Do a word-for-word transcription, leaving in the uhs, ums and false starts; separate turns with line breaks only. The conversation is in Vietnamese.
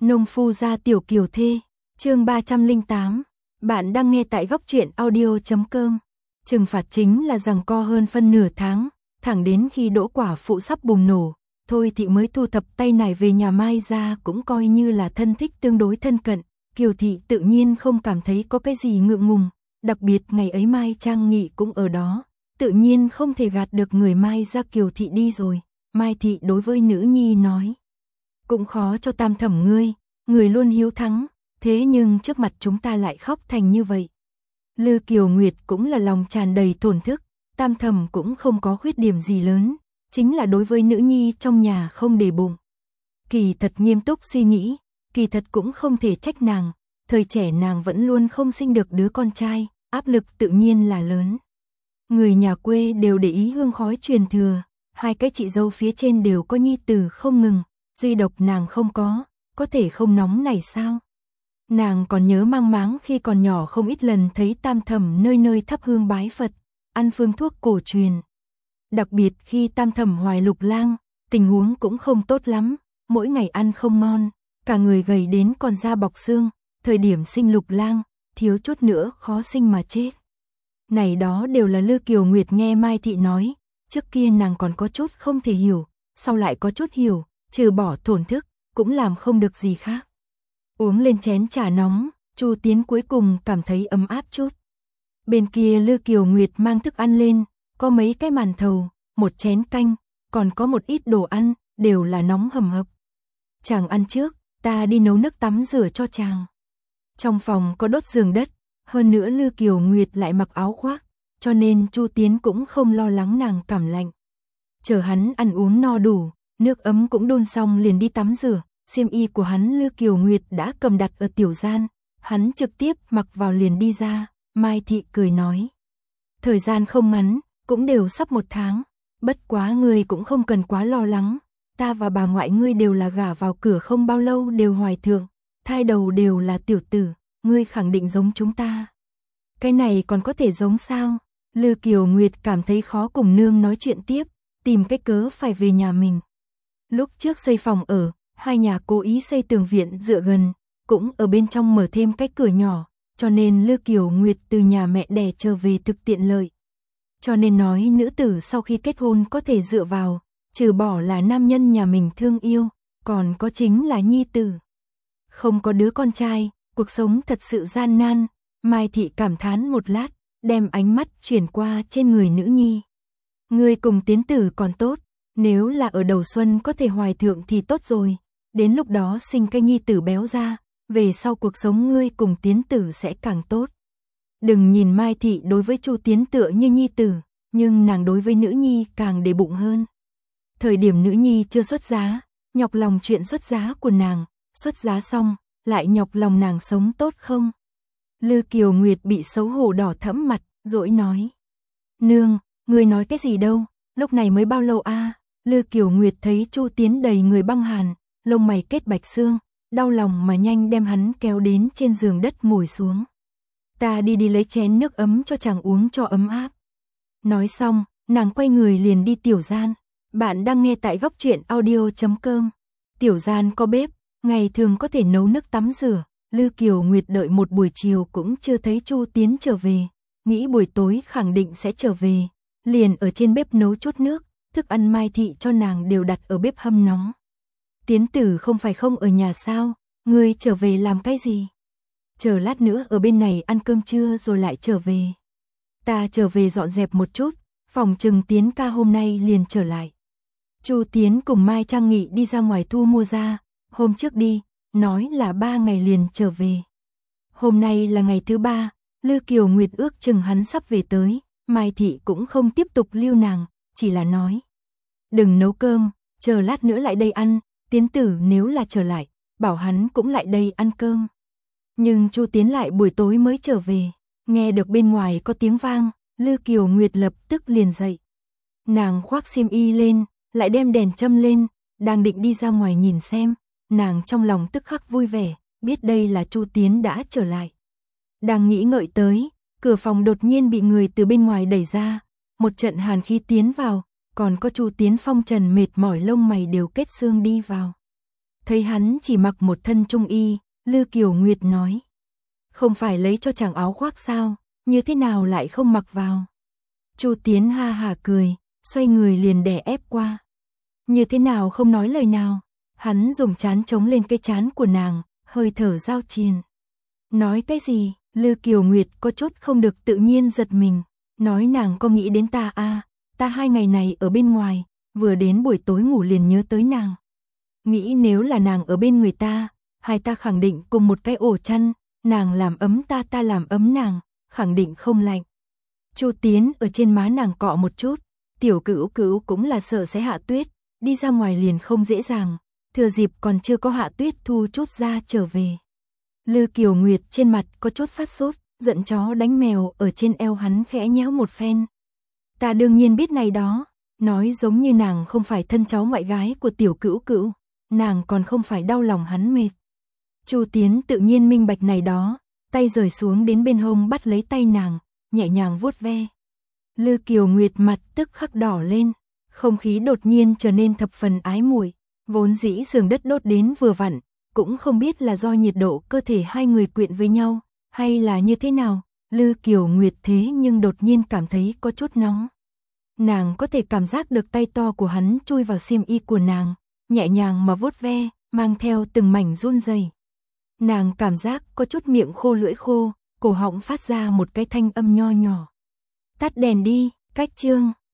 Nông phu gia tiểu kiều thê, chương ba trăm lẻ tám. Bạn đang nghe tại góc truyện audio chấm com. Trừng phạt chính là giằng co hơn phân nửa tháng, thẳng đến khi đỗ quả phụ sắp bùng nổ, Thôi Thị mới thu thập tay nải về nhà Mai ra, cũng coi như là thân thích tương đối thân cận. Kiều Thị tự nhiên không cảm thấy có cái gì ngượng ngùng, đặc biệt ngày ấy Mai Trang Nghị cũng ở đó, tự nhiên không thể gạt được người Mai ra. Kiều Thị đi rồi, Mai Thị đối với nữ nhi nói: cũng khó cho Tam thẩm ngươi, người luôn hiếu thắng, thế nhưng trước mặt chúng ta lại khóc thành như vậy. Lư Kiều Nguyệt cũng là lòng tràn đầy thổn thức, Tam thẩm cũng không có khuyết điểm gì lớn, chính là đối với nữ nhi trong nhà không để bụng. Kỳ thật nghiêm túc suy nghĩ, kỳ thật cũng không thể trách nàng, thời trẻ nàng vẫn luôn không sinh được đứa con trai, áp lực tự nhiên là lớn. Người nhà quê đều để ý hương khói truyền thừa, hai cái chị dâu phía trên đều có nhi tử không ngừng, duy độc nàng không có, có thể không nóng này sao? Nàng còn nhớ mang máng khi còn nhỏ không ít lần thấy Tam thẩm nơi nơi thắp hương bái Phật, ăn phương thuốc cổ truyền. Đặc biệt khi Tam thẩm hoài lục lang, tình huống cũng không tốt lắm, mỗi ngày ăn không ngon, cả người gầy đến còn da bọc xương, thời điểm sinh lục lang, thiếu chút nữa khó sinh mà chết. Này đó đều là Lư Kiều Nguyệt nghe Mai Thị nói, trước kia nàng còn có chút không thể hiểu, sau lại có chút hiểu, trừ bỏ thổn thức, cũng làm không được gì khác. Uống lên chén trà nóng, Chu Tiến cuối cùng cảm thấy ấm áp chút. Bên kia Lư Kiều Nguyệt mang thức ăn lên, có mấy cái màn thầu, một chén canh, còn có một ít đồ ăn, đều là nóng hầm hập. Chàng ăn trước, ta đi nấu nước tắm rửa cho chàng. Trong phòng có đốt giường đất, hơn nữa Lư Kiều Nguyệt lại mặc áo khoác, cho nên Chu Tiến cũng không lo lắng nàng cảm lạnh. Chờ hắn ăn uống no đủ, nước ấm cũng đun xong liền đi tắm rửa, xiêm y của hắn Lư Kiều Nguyệt đã cầm đặt ở tiểu gian, hắn trực tiếp mặc vào liền đi ra. Mai Thị cười nói: thời gian không ngắn, cũng đều sắp một tháng, bất quá ngươi cũng không cần quá lo lắng, ta và bà ngoại ngươi đều là gả vào cửa không bao lâu đều hoài thượng, thai đầu đều là tiểu tử, ngươi khẳng định giống chúng ta. Cái này còn có thể giống sao? Lư Kiều Nguyệt cảm thấy khó cùng nương nói chuyện tiếp, tìm cái cớ phải về nhà mình. Lúc trước xây phòng ở, hai nhà cố ý xây tường viện dựa gần, cũng ở bên trong mở thêm cái cửa nhỏ, cho nên Lư Kiều Nguyệt từ nhà mẹ đẻ trở về thực tiện lợi. Cho nên nói nữ tử sau khi kết hôn có thể dựa vào, trừ bỏ là nam nhân nhà mình thương yêu, còn có chính là nhi tử. Không có đứa con trai, cuộc sống thật sự gian nan. Mai Thị cảm thán một lát, đem ánh mắt chuyển qua trên người nữ nhi. Ngươi cùng Tiến tử còn tốt, nếu là ở đầu xuân có thể hoài thượng thì tốt rồi, đến lúc đó sinh cái nhi tử béo ra, về sau cuộc sống ngươi cùng Tiến tử sẽ càng tốt. Đừng nhìn Mai Thị đối với Chu Tiến tựa như nhi tử, nhưng nàng đối với nữ nhi càng để bụng hơn. Thời điểm nữ nhi chưa xuất giá, nhọc lòng chuyện xuất giá của nàng, xuất giá xong, lại nhọc lòng nàng sống tốt không? Lư Kiều Nguyệt bị xấu hổ đỏ thẫm mặt, dỗi nói: nương, ngươi nói cái gì đâu, lúc này mới bao lâu a? À? Lư Kiều Nguyệt thấy Chu Tiến đầy người băng hàn, lông mày kết bạch xương, đau lòng mà nhanh đem hắn kéo đến trên giường đất ngồi xuống. Ta đi đi lấy chén nước ấm cho chàng uống cho ấm áp. Nói xong, nàng quay người liền đi tiểu gian. Bạn đang nghe tại góc truyện audio chấm com. Tiểu gian có bếp, ngày thường có thể nấu nước tắm rửa. Lư Kiều Nguyệt đợi một buổi chiều cũng chưa thấy Chu Tiến trở về, nghĩ buổi tối khẳng định sẽ trở về, liền ở trên bếp nấu chút nước, thức ăn Mai Thị cho nàng đều đặt ở bếp hâm nóng. Tiến tử không phải không ở nhà sao, ngươi trở về làm cái gì? Chờ lát nữa ở bên này ăn cơm trưa rồi lại trở về. Ta trở về dọn dẹp một chút, phòng trừng Tiến ca hôm nay liền trở lại. Chu Tiến cùng Mai Trang Nghị đi ra ngoài thu mua ra, hôm trước đi, nói là ba ngày liền trở về. Hôm nay là ngày thứ ba, Lư Kiều Nguyệt ước chừng hắn sắp về tới, Mai Thị cũng không tiếp tục lưu nàng, chỉ là nói: đừng nấu cơm, chờ lát nữa lại đây ăn, Tiến tử nếu là trở lại, bảo hắn cũng lại đây ăn cơm. Nhưng Chu Tiến lại buổi tối mới trở về, nghe được bên ngoài có tiếng vang, Lư Kiều Nguyệt lập tức liền dậy. Nàng khoác xiêm y lên, lại đem đèn châm lên, đang định đi ra ngoài nhìn xem, nàng trong lòng tức khắc vui vẻ, biết đây là Chu Tiến đã trở lại. Đang nghĩ ngợi tới, cửa phòng đột nhiên bị người từ bên ngoài đẩy ra, một trận hàn khí tiến vào, còn có Chu Tiến phong trần mệt mỏi lông mày đều kết xương đi vào. Thấy hắn chỉ mặc một thân trung y, Lư Kiều Nguyệt nói. Không phải lấy cho chàng áo khoác sao, như thế nào lại không mặc vào? Chu Tiến ha hà cười, xoay người liền đè ép qua. Như thế nào không nói lời nào? Hắn dùng trán chống lên cái trán của nàng, hơi thở giao triền. Nói cái gì? Lư Kiều Nguyệt có chút không được tự nhiên giật mình. Nói nàng có nghĩ đến ta à, ta hai ngày này ở bên ngoài, vừa đến buổi tối ngủ liền nhớ tới nàng. Nghĩ nếu là nàng ở bên người ta, hai ta khẳng định cùng một cái ổ chăn, nàng làm ấm ta ta làm ấm nàng, khẳng định không lạnh. Chu Tiến ở trên má nàng cọ một chút, tiểu Cửu Cửu cũng là sợ sẽ hạ tuyết, đi ra ngoài liền không dễ dàng, thừa dịp còn chưa có hạ tuyết thu chút ra trở về. Lư Kiều Nguyệt trên mặt có chút phát sốt, giận chó đánh mèo ở trên eo hắn khẽ nhéo một phen. Ta đương nhiên biết này đó, nói giống như nàng không phải thân cháu ngoại gái của tiểu Cửu Cửu, nàng còn không phải đau lòng hắn mệt. Chu Tiến tự nhiên minh bạch này đó, tay rời xuống đến bên hông bắt lấy tay nàng, nhẹ nhàng vuốt ve. Lư Kiều Nguyệt mặt tức khắc đỏ lên, không khí đột nhiên trở nên thập phần ái muội, vốn dĩ giường đất đốt đến vừa vặn, cũng không biết là do nhiệt độ cơ thể hai người quyện với nhau, hay là như thế nào, Lư Kiều Nguyệt thế nhưng đột nhiên cảm thấy có chút nóng. Nàng có thể cảm giác được tay to của hắn chui vào xiêm y của nàng, nhẹ nhàng mà vuốt ve, mang theo từng mảnh run rẩy. Nàng cảm giác có chút miệng khô lưỡi khô, cổ họng phát ra một cái thanh âm nho nhỏ. Tắt đèn đi, cách chương.